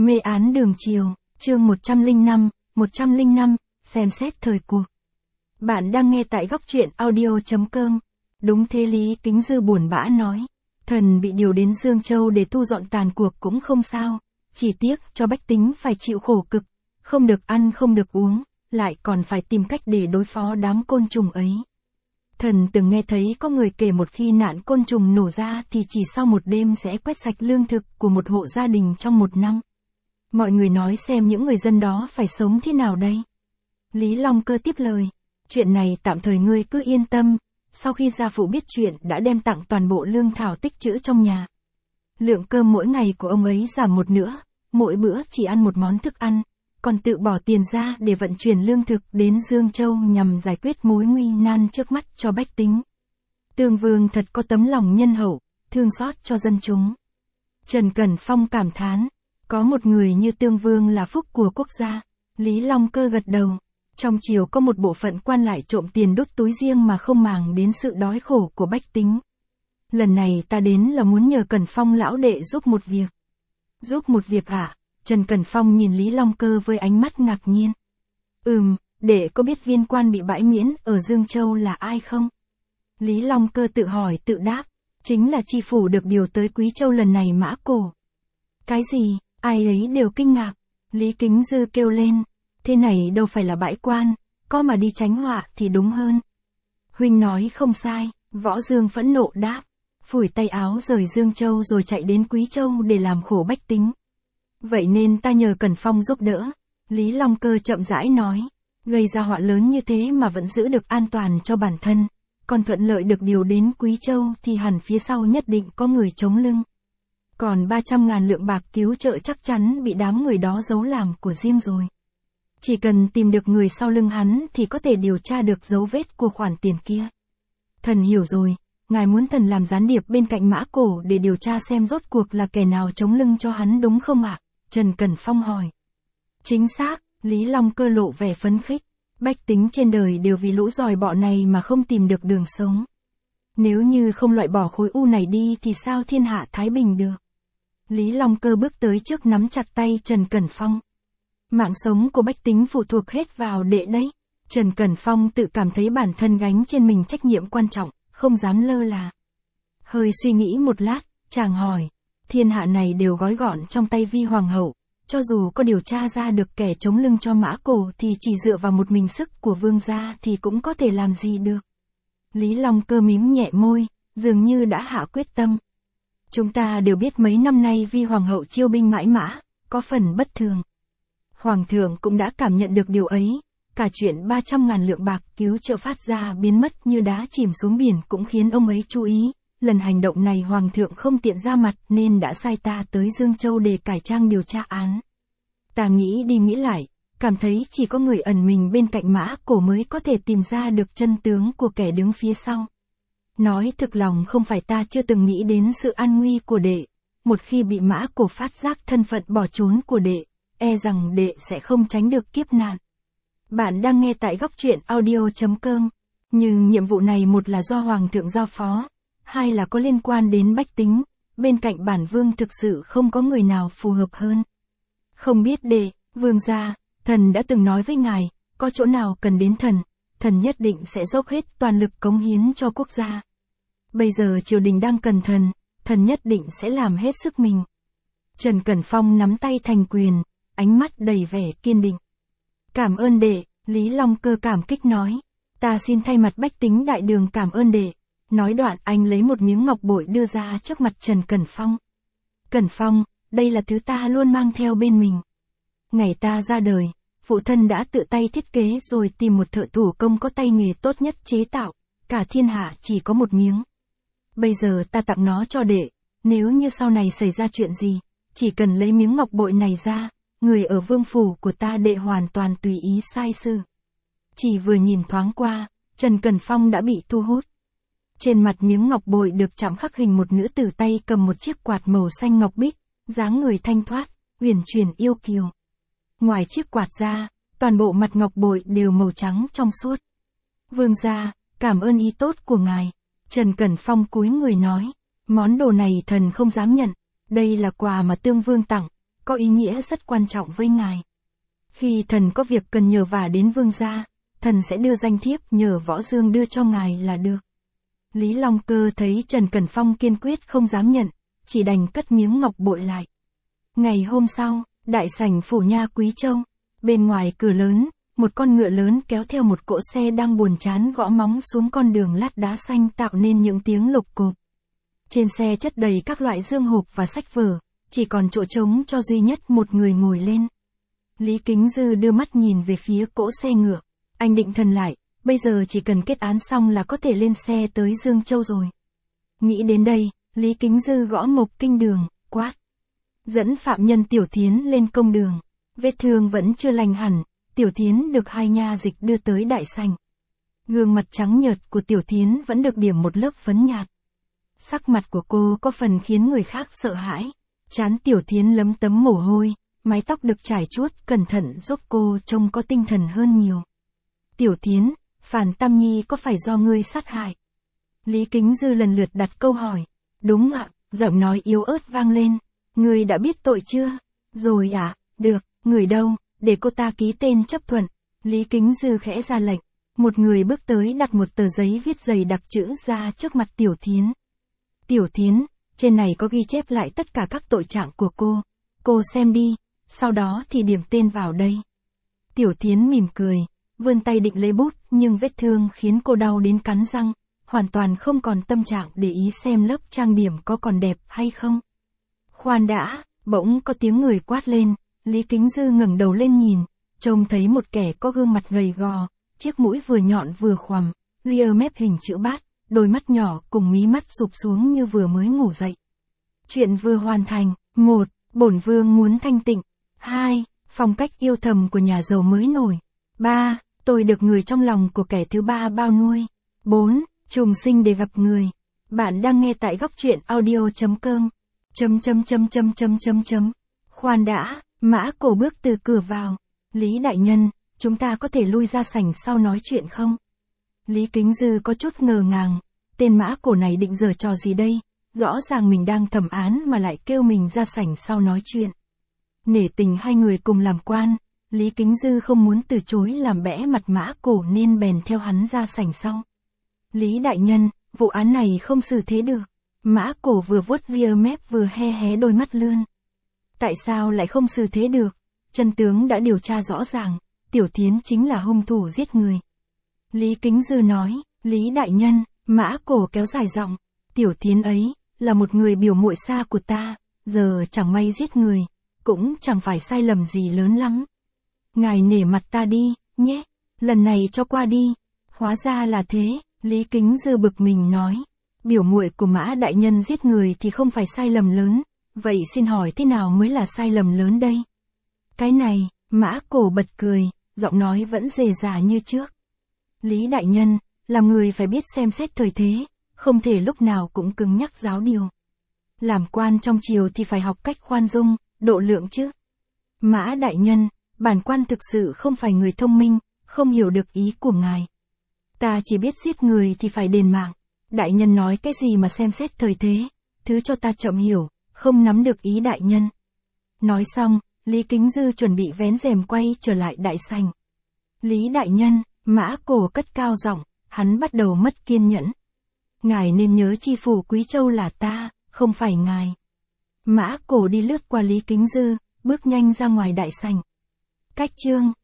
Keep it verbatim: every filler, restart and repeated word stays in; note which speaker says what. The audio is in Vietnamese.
Speaker 1: Mê án đường chiều, chương một trăm lẻ năm, một trăm lẻ năm, xem xét thời cuộc. Bạn đang nghe tại góc truyện audio chấm com. Đúng thế, Lý Kính Dư buồn bã nói. Thần bị điều đến Dương Châu để thu dọn tàn cuộc cũng không sao, chỉ tiếc cho bách tính phải chịu khổ cực, không được ăn không được uống, lại còn phải tìm cách để đối phó đám côn trùng ấy. Thần từng nghe thấy có người kể một khi nạn côn trùng nổ ra thì chỉ sau một đêm sẽ quét sạch lương thực của một hộ gia đình trong một năm. Mọi người nói xem những người dân đó phải sống thế nào đây? Lý Long Cơ tiếp lời. Chuyện này tạm thời ngươi cứ yên tâm, sau khi gia phụ biết chuyện đã đem tặng toàn bộ lương thảo tích trữ trong nhà. Lượng cơm mỗi ngày của ông ấy giảm một nửa, mỗi bữa chỉ ăn một món thức ăn, còn tự bỏ tiền ra để vận chuyển lương thực đến Dương Châu nhằm giải quyết mối nguy nan trước mắt cho bách tính. Tương Vương thật có tấm lòng nhân hậu, thương xót cho dân chúng. Trần Cẩn Phong cảm thán, có một người như Tương Vương là phúc của quốc gia. Lý Long Cơ gật đầu. Trong triều có một bộ phận quan lại trộm tiền đút túi riêng mà không màng đến sự đói khổ của bách tính. Lần này ta đến là muốn nhờ Cẩn Phong lão đệ giúp một việc. Giúp một việc hả? Trần Cẩn Phong nhìn Lý Long Cơ với ánh mắt ngạc nhiên. Ừm, đệ có biết viên quan bị bãi miễn ở Dương Châu là ai không? Lý Long Cơ tự hỏi tự đáp. Chính là tri phủ được điều tới Quý Châu lần này Mã Cổ. Cái gì? Ai ấy đều kinh ngạc. Lý Kính Dư kêu lên. Thế này đâu phải là bãi quan, có mà đi tránh họa thì đúng hơn. Huynh nói không sai, Võ Dương phẫn nộ đáp. Phủi tay áo rời Dương Châu rồi chạy đến Quý Châu để làm khổ bách tính. Vậy nên ta nhờ Cẩn Phong giúp đỡ. Lý Long Cơ chậm rãi nói. Gây ra họa lớn như thế mà vẫn giữ được an toàn cho bản thân, còn thuận lợi được điều đến Quý Châu thì hẳn phía sau nhất định có người chống lưng. Còn ba trăm ngàn lượng bạc cứu trợ chắc chắn bị đám người đó giấu làm của riêng rồi. Chỉ cần tìm được người sau lưng hắn thì có thể điều tra được dấu vết của khoản tiền kia. Thần hiểu rồi, ngài muốn thần làm gián điệp bên cạnh Mã Cổ để điều tra xem rốt cuộc là kẻ nào chống lưng cho hắn đúng không ạ? Trần Cẩn Phong hỏi. Chính xác, Lý Long Cơ lộ vẻ phấn khích. Bách tính trên đời đều vì lũ giòi bọ này mà không tìm được đường sống. Nếu như không loại bỏ khối u này đi thì sao thiên hạ thái bình được? Lý Long Cơ bước tới trước nắm chặt tay Trần Cẩn Phong. Mạng sống của bách tính phụ thuộc hết vào đệ đấy. Trần Cẩn Phong tự cảm thấy bản thân gánh trên mình trách nhiệm quan trọng, không dám lơ là. Hơi suy nghĩ một lát, chàng hỏi. Thiên hạ này đều gói gọn trong tay Vi Hoàng hậu. Cho dù có điều tra ra được kẻ chống lưng cho Mã Cổ thì chỉ dựa vào một mình sức của vương gia thì cũng có thể làm gì được. Lý Long Cơ mím nhẹ môi, dường như đã hạ quyết tâm. Chúng ta đều biết mấy năm nay Vi Hoàng hậu chiêu binh mãi mã, có phần bất thường. Hoàng thượng cũng đã cảm nhận được điều ấy, cả chuyện ba trăm ngàn lượng bạc cứu trợ phát ra biến mất như đá chìm xuống biển cũng khiến ông ấy chú ý. Lần hành động này Hoàng thượng không tiện ra mặt nên đã sai ta tới Dương Châu để cải trang điều tra án. Ta nghĩ đi nghĩ lại, cảm thấy chỉ có người ẩn mình bên cạnh Mã Cổ mới có thể tìm ra được chân tướng của kẻ đứng phía sau. Nói thực lòng không phải ta chưa từng nghĩ đến sự an nguy của đệ. Một khi bị Mã Cổ phát giác thân phận bỏ trốn của đệ, e rằng đệ sẽ không tránh được kiếp nạn. Bạn đang nghe tại góc truyện audio chấm com. Nhưng nhiệm vụ này một là do Hoàng thượng giao phó, hai là có liên quan đến bách tính, bên cạnh bản vương thực sự không có người nào phù hợp hơn. Không biết đệ, vương gia, thần đã từng nói với ngài, có chỗ nào cần đến thần, thần nhất định sẽ dốc hết toàn lực cống hiến cho quốc gia. Bây giờ triều đình đang cần thần, thần nhất định sẽ làm hết sức mình. Trần Cẩn Phong nắm tay thành quyền, ánh mắt đầy vẻ kiên định. Cảm ơn đệ, Lý Long Cơ cảm kích nói. Ta xin thay mặt bách tính đại đường cảm ơn đệ. Nói đoạn anh lấy một miếng ngọc bội đưa ra trước mặt Trần Cẩn Phong. Cẩn Phong, đây là thứ ta luôn mang theo bên mình. Ngày ta ra đời, phụ thân đã tự tay thiết kế rồi tìm một thợ thủ công có tay nghề tốt nhất chế tạo, cả thiên hạ chỉ có một miếng. Bây giờ ta tặng nó cho đệ, nếu như sau này xảy ra chuyện gì, chỉ cần lấy miếng ngọc bội này ra, người ở vương phủ của ta đệ hoàn toàn tùy ý sai sự. Chỉ vừa nhìn thoáng qua, Trần Cẩn Phong đã bị thu hút. Trên mặt miếng ngọc bội được chạm khắc hình một nữ tử tay cầm một chiếc quạt màu xanh ngọc bích, dáng người thanh thoát, uyển chuyển yêu kiều. Ngoài chiếc quạt ra, toàn bộ mặt ngọc bội đều màu trắng trong suốt. Vương gia, cảm ơn ý tốt của ngài. Trần Cẩn Phong cúi người nói, món đồ này thần không dám nhận, đây là quà mà Tương Vương tặng, có ý nghĩa rất quan trọng với ngài. Khi thần có việc cần nhờ vả đến vương gia, thần sẽ đưa danh thiếp nhờ Võ Dương đưa cho ngài là được. Lý Long Cơ thấy Trần Cẩn Phong kiên quyết không dám nhận, chỉ đành cất miếng ngọc bội lại. Ngày hôm sau, đại sảnh phủ nha Quý Châu, bên ngoài cửa lớn, một con ngựa lớn kéo theo một cỗ xe đang buồn chán gõ móng xuống con đường lát đá xanh tạo nên những tiếng lục cộp. Trên xe chất đầy các loại dương hộp và sách vở, chỉ còn chỗ trống cho duy nhất một người ngồi lên. Lý Kính Dư đưa mắt nhìn về phía cỗ xe ngựa, anh định thần lại, bây giờ chỉ cần kết án xong là có thể lên xe tới Dương Châu rồi. Nghĩ đến đây, Lý Kính Dư gõ mộc kinh đường, quát. Dẫn phạm nhân Tiểu Thiến lên công đường. Vết thương vẫn chưa lành hẳn, Tiểu Thiến được hai nha dịch đưa tới đại sảnh. Gương mặt trắng nhợt của Tiểu Thiến vẫn được điểm một lớp phấn nhạt. Sắc mặt của cô có phần khiến người khác sợ hãi. Trán Tiểu Thiến lấm tấm mồ hôi, mái tóc được trải chuốt cẩn thận giúp cô trông có tinh thần hơn nhiều. Tiểu Thiến, Phàn Tam Nhi có phải do ngươi sát hại? Lý Kính Dư lần lượt đặt câu hỏi. Đúng ạ, giọng nói yếu ớt vang lên. Ngươi đã biết tội chưa? Rồi ạ, à, được, người đâu, để cô ta ký tên chấp thuận. Lý Kính Dư khẽ ra lệnh. Một người bước tới đặt một tờ giấy viết dày đặc chữ ra trước mặt Tiểu Thiến. Tiểu Thiến, trên này có ghi chép lại tất cả các tội trạng của cô. Cô xem đi, sau đó thì điểm tên vào đây. Tiểu Thiến mỉm cười, vươn tay định lấy bút nhưng vết thương khiến cô đau đến cắn răng, hoàn toàn không còn tâm trạng để ý xem lớp trang điểm có còn đẹp hay không. Khoan đã, bỗng có tiếng người quát lên, Lý Kính Dư ngẩng đầu lên nhìn, trông thấy một kẻ có gương mặt gầy gò, chiếc mũi vừa nhọn vừa khoằm, ria mép hình chữ bát, đôi mắt nhỏ cùng mí mắt sụp xuống như vừa mới ngủ dậy. Chuyện vừa hoàn thành. Một. Bổn vương muốn thanh tịnh. Hai. Phong cách yêu thầm của nhà giàu mới nổi. Ba. Tôi được người trong lòng của kẻ thứ ba bao nuôi. Bốn. Trùng sinh để gặp người. Bạn đang nghe tại góc truyện audio chấm com. Chấm chấm chấm chấm chấm chấm chấm. Khoan đã, Mã Cổ bước từ cửa vào. Lý đại nhân, chúng ta có thể lui ra sảnh sau nói chuyện không? Lý Kính Dư có chút ngờ ngàng, tên Mã Cổ này định giở trò gì đây? Rõ ràng mình đang thẩm án mà lại kêu mình ra sảnh sau nói chuyện. Nể tình hai người cùng làm quan, Lý Kính Dư không muốn từ chối làm bẽ mặt Mã Cổ nên bèn theo hắn ra sảnh sau. Lý đại nhân, vụ án này không xử thế được. Mã Cổ vừa vuốt ria mép vừa he hé đôi mắt lươn. Tại sao lại không xử thế được? Chân tướng đã điều tra rõ ràng, Tiểu Thiến chính là hung thủ giết người. Lý Kính Dư nói, Lý đại nhân, Mã Cổ kéo dài giọng, Tiểu Thiến ấy, là một người biểu muội xa của ta, giờ chẳng may giết người, cũng chẳng phải sai lầm gì lớn lắm. Ngài nể mặt ta đi, nhé, lần này cho qua đi. Hóa ra là thế, Lý Kính Dư bực mình nói, biểu muội của Mã đại nhân giết người thì không phải sai lầm lớn, vậy xin hỏi thế nào mới là sai lầm lớn đây? Cái này, Mã Cổ bật cười, giọng nói vẫn rề rà như trước. Lý đại nhân, làm người phải biết xem xét thời thế, không thể lúc nào cũng cứng nhắc giáo điều. Làm quan trong triều thì phải học cách khoan dung, độ lượng chứ. Mã đại nhân, bản quan thực sự không phải người thông minh, không hiểu được ý của ngài. Ta chỉ biết giết người thì phải đền mạng. Đại nhân nói cái gì mà xem xét thời thế, thứ cho ta chậm hiểu, không nắm được ý đại nhân. Nói xong, Lý Kính Dư chuẩn bị vén rèm quay trở lại đại sảnh. Lý đại nhân, Mã Cổ cất cao giọng, hắn bắt đầu mất kiên nhẫn. Ngài nên nhớ chi phủ Quý Châu là ta, không phải ngài. Mã Cổ đi lướt qua Lý Kính Dư, bước nhanh ra ngoài đại sảnh. Cách chương